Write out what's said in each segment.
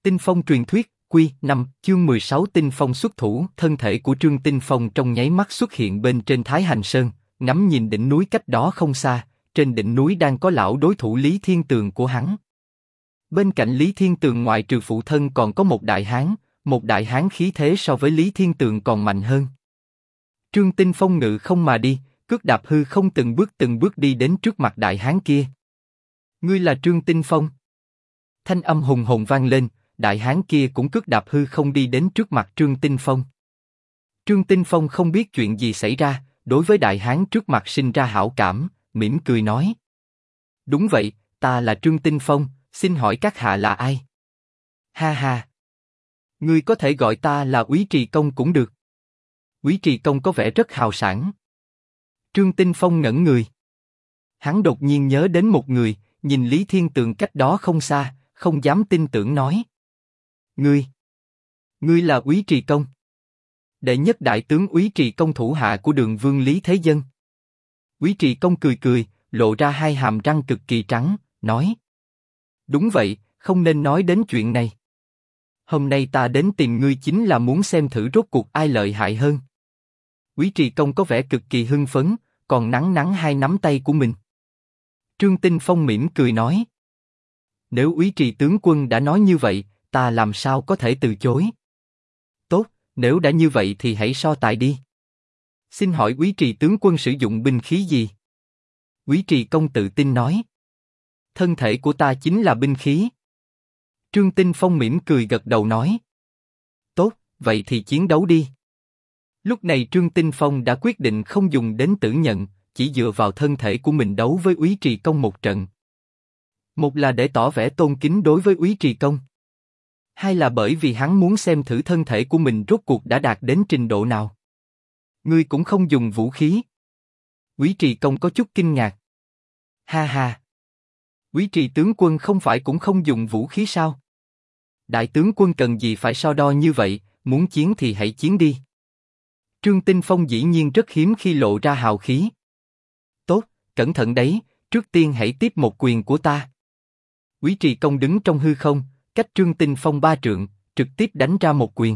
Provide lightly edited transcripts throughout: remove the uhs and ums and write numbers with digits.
Tinh Phong truyền thuyết, Quy 5, chương 16 Tinh Phong xuất thủ. Thân thể của Trương Tinh Phong trong nháy mắt xuất hiện bên trên Thái Hành Sơn, ngắm nhìn đỉnh núi cách đó không xa. Trên đỉnh núi đang có lão đối thủ Lý Thiên Tường của hắn. Bên cạnh Lý Thiên Tường ngoại trừ phụ thân còn có một đại hán khí thế so với Lý Thiên Tường còn mạnh hơn. Trương Tinh Phong ngự không mà đi, cước đạp hư không từng bước đi đến trước mặt đại hán kia. Ngươi là Trương Tinh Phong? Thanh âm hùng hồn vang lên, đại hán kia cũng cước đạp hư không đi đến trước mặt Trương Tinh Phong. Trương Tinh Phong không biết chuyện gì xảy ra, đối với đại hán trước mặt sinh ra hảo cảm, mỉm cười nói: Đúng vậy, ta là Trương Tinh Phong, xin hỏi các hạ là ai? Ha ha! Ngươi có thể gọi ta là Úy Trì Công cũng được. Úy Trì Công có vẻ rất hào sảng. Trương Tinh Phong ngẩn người. Hắn đột nhiên nhớ đến một người, nhìn Lý Thiên Tường cách đó không xa, không dám tin tưởng nói: Ngươi là Úy Trì Công? Đệ nhất đại tướng Úy Trì Công thủ hạ của Đường Vương Lý Thế Dân. Úy Trì Công cười, lộ ra hai hàm răng cực kỳ trắng, nói: Đúng vậy, không nên nói đến chuyện này. Hôm nay ta đến tìm ngươi chính là muốn xem thử rốt cuộc ai lợi hại hơn. Úy Trì Công có vẻ cực kỳ hưng phấn, còn nắn hai nắm tay của mình. Trương Tinh Phong mỉm cười nói: Nếu Úy Trì tướng quân đã nói như vậy, ta làm sao có thể từ chối. Tốt, nếu đã như vậy thì hãy so tài đi. Xin hỏi Úy Trì tướng quân sử dụng binh khí gì? Úy Trì Công tự tin nói: Thân thể của ta chính là binh khí. Trương Tinh Phong mỉm cười gật đầu nói: Tốt, vậy thì chiến đấu đi. Lúc này Trương Tinh Phong đã quyết định không dùng đến tử nhận, chỉ dựa vào thân thể của mình đấu với Úy Trì Công một trận. Một là để tỏ vẻ tôn kính đối với Úy Trì Công. Hai là bởi vì hắn muốn xem thử thân thể của mình rốt cuộc đã đạt đến trình độ nào. Ngươi cũng không dùng vũ khí? Úy Trì Công có chút kinh ngạc. Ha ha! Úy Trì tướng quân không phải cũng không dùng vũ khí sao? Đại tướng quân cần gì phải so đo như vậy, muốn chiến thì hãy chiến đi. Trương Tinh Phong dĩ nhiên rất hiếm khi lộ ra hào khí. Tốt, cẩn thận đấy, trước tiên hãy tiếp một quyền của ta. Úy Trì Công đứng trong hư không, cách Trương Tinh Phong 3 trượng, trực tiếp đánh ra một quyền.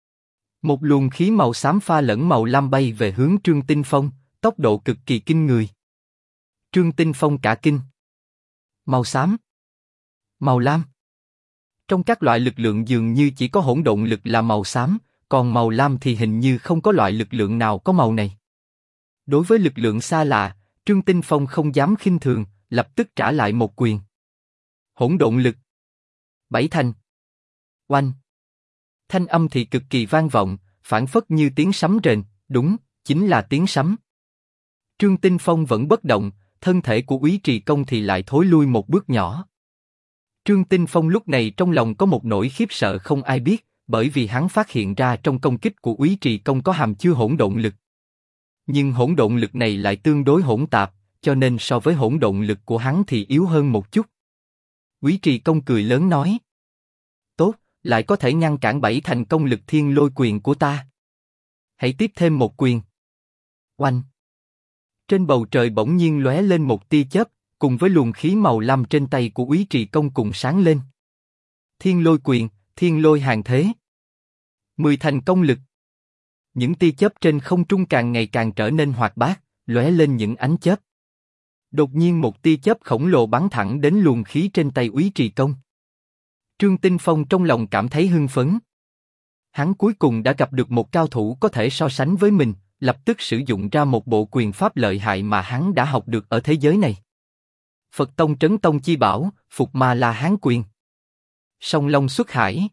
Một luồng khí màu xám pha lẫn màu lam bay về hướng Trương Tinh Phong, tốc độ cực kỳ kinh người. Trương Tinh Phong cả kinh. Màu xám, màu lam. Trong các loại lực lượng dường như chỉ có hỗn độn lực là màu xám, còn màu lam thì hình như không có loại lực lượng nào có màu này. Đối với lực lượng xa lạ, Trương Tinh Phong không dám khinh thường, lập tức trả lại một quyền. Hỗn độn lực. Bảy thành. Oanh. Thanh âm thì cực kỳ vang vọng, phảng phất như tiếng sấm rền, đúng, chính là tiếng sấm. Trương Tinh Phong vẫn bất động, thân thể của Úy Trì Công thì lại thối lui một bước nhỏ. Trương Tinh Phong lúc này trong lòng có một nỗi khiếp sợ không ai biết, bởi vì hắn phát hiện ra trong công kích của Úy Trì Công có hàm chứa hỗn độn lực. Nhưng hỗn độn lực này lại tương đối hỗn tạp, cho nên so với hỗn độn lực của hắn thì yếu hơn một chút. Úy Trì Công cười lớn nói: Tốt, lại có thể ngăn cản 7 thành công lực thiên lôi quyền của ta. Hãy tiếp thêm một quyền. Oanh! Trên bầu trời bỗng nhiên lóe lên một tia chớp, cùng với luồng khí màu lam trên tay của Úy Trì Công cùng sáng lên. Thiên lôi quyền, thiên lôi hàng thế. 10 thành công lực. Những tia chớp trên không trung càng ngày càng trở nên hoạt bát, lóe lên những ánh chớp. Đột nhiên một tia chớp khổng lồ bắn thẳng đến luồng khí trên tay Úy Trì Công. Trương Tinh Phong trong lòng cảm thấy hưng phấn. Hắn cuối cùng đã gặp được một cao thủ có thể so sánh với mình, lập tức sử dụng ra một bộ quyền pháp lợi hại mà hắn đã học được ở thế giới này. Phật Tông Trấn Tông chi bảo, Phục Ma La Hán quyền. Song Long xuất hải.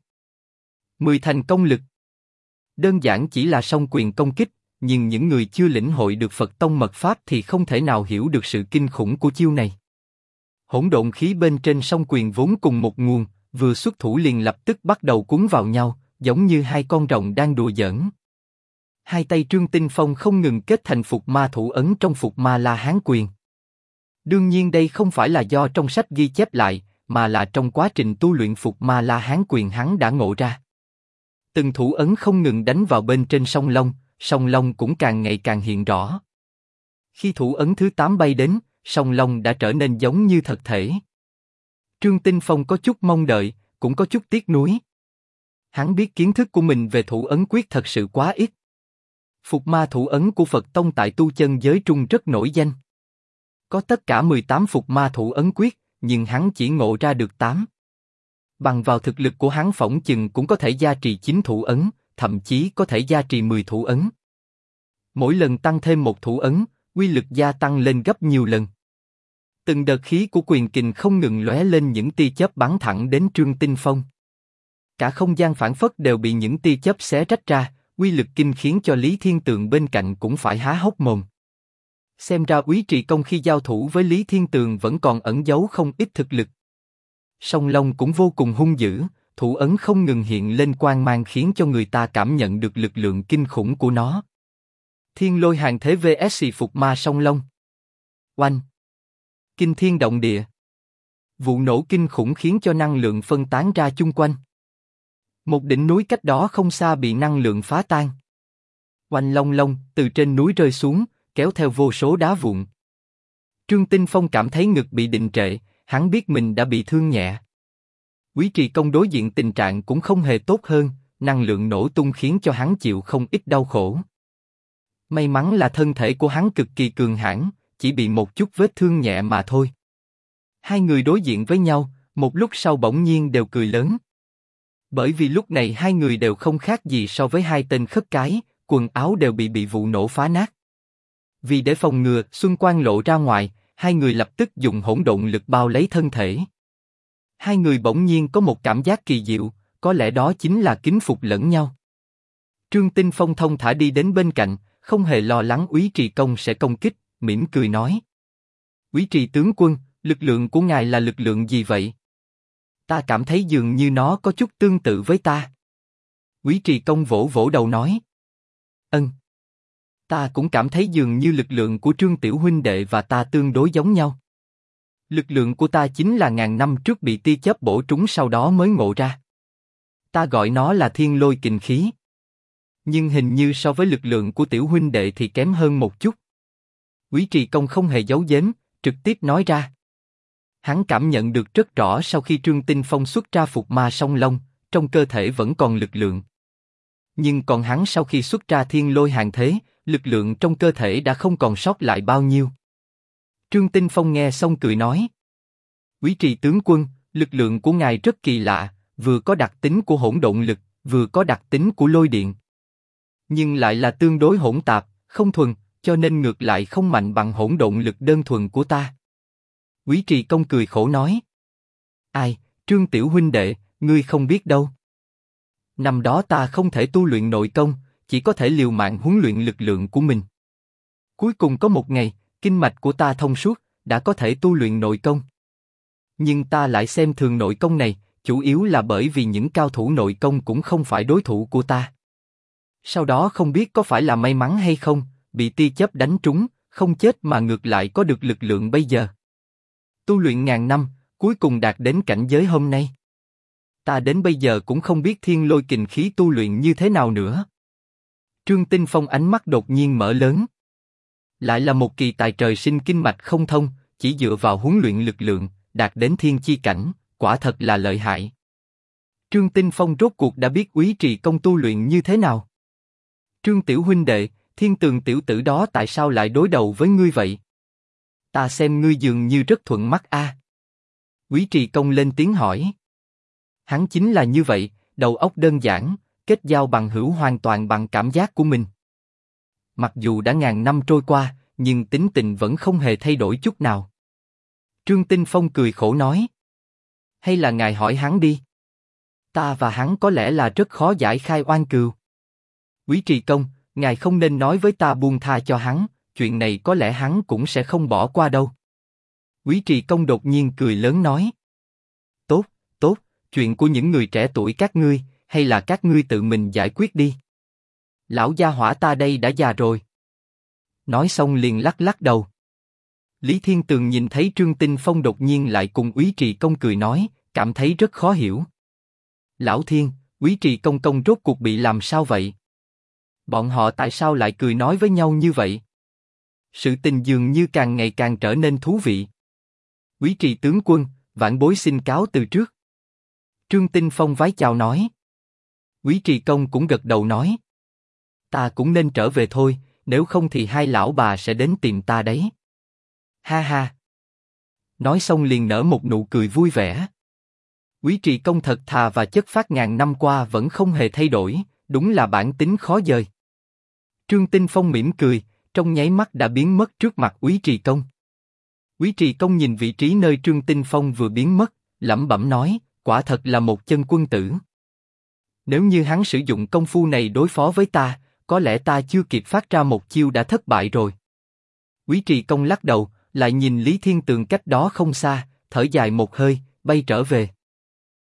10 thành công lực. Đơn giản chỉ là song quyền công kích, nhưng những người chưa lĩnh hội được Phật Tông mật pháp thì không thể nào hiểu được sự kinh khủng của chiêu này. Hỗn độn khí bên trên song quyền vốn cùng một nguồn, vừa xuất thủ liền lập tức bắt đầu cuốn vào nhau, giống như hai con rồng đang đùa giỡn. Hai tay Trương Tinh Phong không ngừng kết thành Phục Ma thủ ấn trong Phục Ma La Hán quyền. Đương nhiên đây không phải là do trong sách ghi chép lại, mà là trong quá trình tu luyện Phục Ma La Hán quyền hắn đã ngộ ra. Từng thủ ấn không ngừng đánh vào bên trên song long cũng càng ngày càng hiện rõ. Khi thủ ấn thứ 8 bay đến, song long đã trở nên giống như thật thể. Trương Tinh Phong có chút mong đợi, cũng có chút tiếc nuối. Hắn biết kiến thức của mình về thủ ấn quyết thật sự quá ít. Phục ma thủ ấn của Phật Tông tại tu chân giới Trung rất nổi danh. Có tất cả 18 phục ma thủ ấn quyết, nhưng hắn chỉ ngộ ra được 8. Bằng vào thực lực của hắn phỏng chừng cũng có thể gia trì 9 thủ ấn, thậm chí có thể gia trì 10 thủ ấn. Mỗi lần tăng thêm một thủ ấn, uy lực gia tăng lên gấp nhiều lần. Từng đợt khí của quyền kình không ngừng lóe lên những tia chớp bắn thẳng đến Trương Tinh Phong. Cả không gian phảng phất đều bị những tia chớp xé rách ra, uy lực kinh khiến cho Lý Thiên Tường bên cạnh cũng phải há hốc mồm. Xem ra Úy Trì Công khi giao thủ với Lý Thiên Tường vẫn còn ẩn giấu không ít thực lực. Song Long cũng vô cùng hung dữ, thủ ấn không ngừng hiện lên quang mang khiến cho người ta cảm nhận được lực lượng kinh khủng của nó. Thiên Lôi Hàng Thế vs Phục Ma Song Long. Oanh! Kinh thiên động địa. Vụ nổ kinh khủng khiến cho năng lượng phân tán ra chung quanh. Một đỉnh núi cách đó không xa bị năng lượng phá tan. Oanh long long, từ trên núi rơi xuống, kéo theo vô số đá vụn. Trương Tinh Phong cảm thấy ngực bị đình trệ, hắn biết mình đã bị thương nhẹ. Úy Trì Công đối diện tình trạng cũng không hề tốt hơn, năng lượng nổ tung khiến cho hắn chịu không ít đau khổ. May mắn là thân thể của hắn cực kỳ cường hãn, chỉ bị một chút vết thương nhẹ mà thôi. Hai người đối diện với nhau, một lúc sau bỗng nhiên đều cười lớn. Bởi vì lúc này hai người đều không khác gì so với hai tên khất cái, quần áo đều bị vụ nổ phá nát. Vì để phòng ngừa xuân quang lộ ra ngoài, hai người lập tức dùng hỗn độn lực bao lấy thân thể. Hai người bỗng nhiên có một cảm giác kỳ diệu, có lẽ đó chính là kính phục lẫn nhau. Trương Tinh Phong thông thả đi đến bên cạnh, không hề lo lắng Úy Trì Công sẽ công kích, mỉm cười nói: Úy Trì tướng quân, lực lượng của ngài là lực lượng gì vậy? Ta cảm thấy dường như nó có chút tương tự với ta. Úy Trì Công vỗ vỗ đầu nói: Ta cũng cảm thấy dường như lực lượng của Trương tiểu huynh đệ và ta tương đối giống nhau. Lực lượng của ta chính là ngàn năm trước bị tia chớp bổ trúng sau đó mới ngộ ra. Ta gọi nó là thiên lôi kình khí. Nhưng hình như so với lực lượng của tiểu huynh đệ thì kém hơn một chút. Úy Trì Công không hề giấu giếm, trực tiếp nói ra. Hắn cảm nhận được rất rõ sau khi Trương Tinh Phong xuất ra Phục Ma Song Long, trong cơ thể vẫn còn lực lượng. Nhưng còn hắn sau khi xuất ra Thiên Lôi Hàng Thế, lực lượng trong cơ thể đã không còn sót lại bao nhiêu. Trương Tinh Phong nghe xong cười nói: Úy Trì tướng quân, lực lượng của ngài rất kỳ lạ, vừa có đặc tính của hỗn độn lực, vừa có đặc tính của lôi điện. Nhưng lại là tương đối hỗn tạp, không thuần, cho nên ngược lại không mạnh bằng hỗn độn lực đơn thuần của ta. Úy Trì Công cười khổ nói: Ai, Trương tiểu huynh đệ, ngươi không biết đâu. Năm đó ta không thể tu luyện nội công, chỉ có thể liều mạng huấn luyện lực lượng của mình. Cuối cùng có một ngày, kinh mạch của ta thông suốt, đã có thể tu luyện nội công. Nhưng ta lại xem thường nội công này, chủ yếu là bởi vì những cao thủ nội công cũng không phải đối thủ của ta. Sau đó không biết có phải là may mắn hay không, bị tia chớp đánh trúng, không chết mà ngược lại có được lực lượng bây giờ. Tu luyện ngàn năm, cuối cùng đạt đến cảnh giới hôm nay. Ta đến bây giờ cũng không biết thiên lôi kình khí tu luyện như thế nào nữa. Trương Tinh Phong ánh mắt đột nhiên mở lớn. Lại là một kỳ tài trời sinh kinh mạch không thông, chỉ dựa vào huấn luyện lực lượng, đạt đến thiên chi cảnh, quả thật là lợi hại. Trương Tinh Phong rốt cuộc đã biết Úy Trì Công tu luyện như thế nào. Trương tiểu huynh đệ, Thiên Tường tiểu tử đó tại sao lại đối đầu với ngươi vậy? Ta xem ngươi dường như rất thuận mắt a. Úy Trì Công lên tiếng hỏi. Hắn chính là như vậy, đầu óc đơn giản, kết giao bằng hữu hoàn toàn bằng cảm giác của mình. Mặc dù đã ngàn năm trôi qua, nhưng tính tình vẫn không hề thay đổi chút nào. Trương Tinh Phong cười khổ nói. Hay là ngài hỏi hắn đi. Ta và hắn có lẽ là rất khó giải khai oan cừu. Úy Trì Công, ngài không nên nói với ta buông tha cho hắn, chuyện này có lẽ hắn cũng sẽ không bỏ qua đâu. Úy Trì Công đột nhiên cười lớn nói. Tốt, tốt, chuyện của những người trẻ tuổi các ngươi, hay là các ngươi tự mình giải quyết đi. Lão gia hỏa ta đây đã già rồi. Nói xong liền lắc lắc đầu. Lý Thiên Tường nhìn thấy Trương Tinh Phong đột nhiên lại cùng Úy Trì Công cười nói, cảm thấy rất khó hiểu. Lão Thiên, Úy Trì Công công rốt cuộc bị làm sao vậy? Bọn họ tại sao lại cười nói với nhau như vậy? Sự tình dường như càng ngày càng trở nên thú vị. Úy Trì tướng quân, vãn bối xin cáo từ trước. Trương Tinh Phong vái chào nói. Quý Trì Công cũng gật đầu nói. Ta cũng nên trở về thôi, nếu không thì hai lão bà sẽ đến tìm ta đấy. Ha ha. Nói xong liền nở một nụ cười vui vẻ. Quý Trì Công thật thà và chất phác ngàn năm qua vẫn không hề thay đổi, đúng là bản tính khó dời. Trương Tinh Phong mỉm cười, trong nháy mắt đã biến mất trước mặt Quý Trì Công. Quý Trì Công nhìn vị trí nơi Trương Tinh Phong vừa biến mất, lẩm bẩm nói, quả thật là một chân quân tử. Nếu như hắn sử dụng công phu này đối phó với ta, có lẽ ta chưa kịp phát ra một chiêu đã thất bại rồi. Quý Trì Công lắc đầu, lại nhìn Lý Thiên Tường cách đó không xa, thở dài một hơi, bay trở về.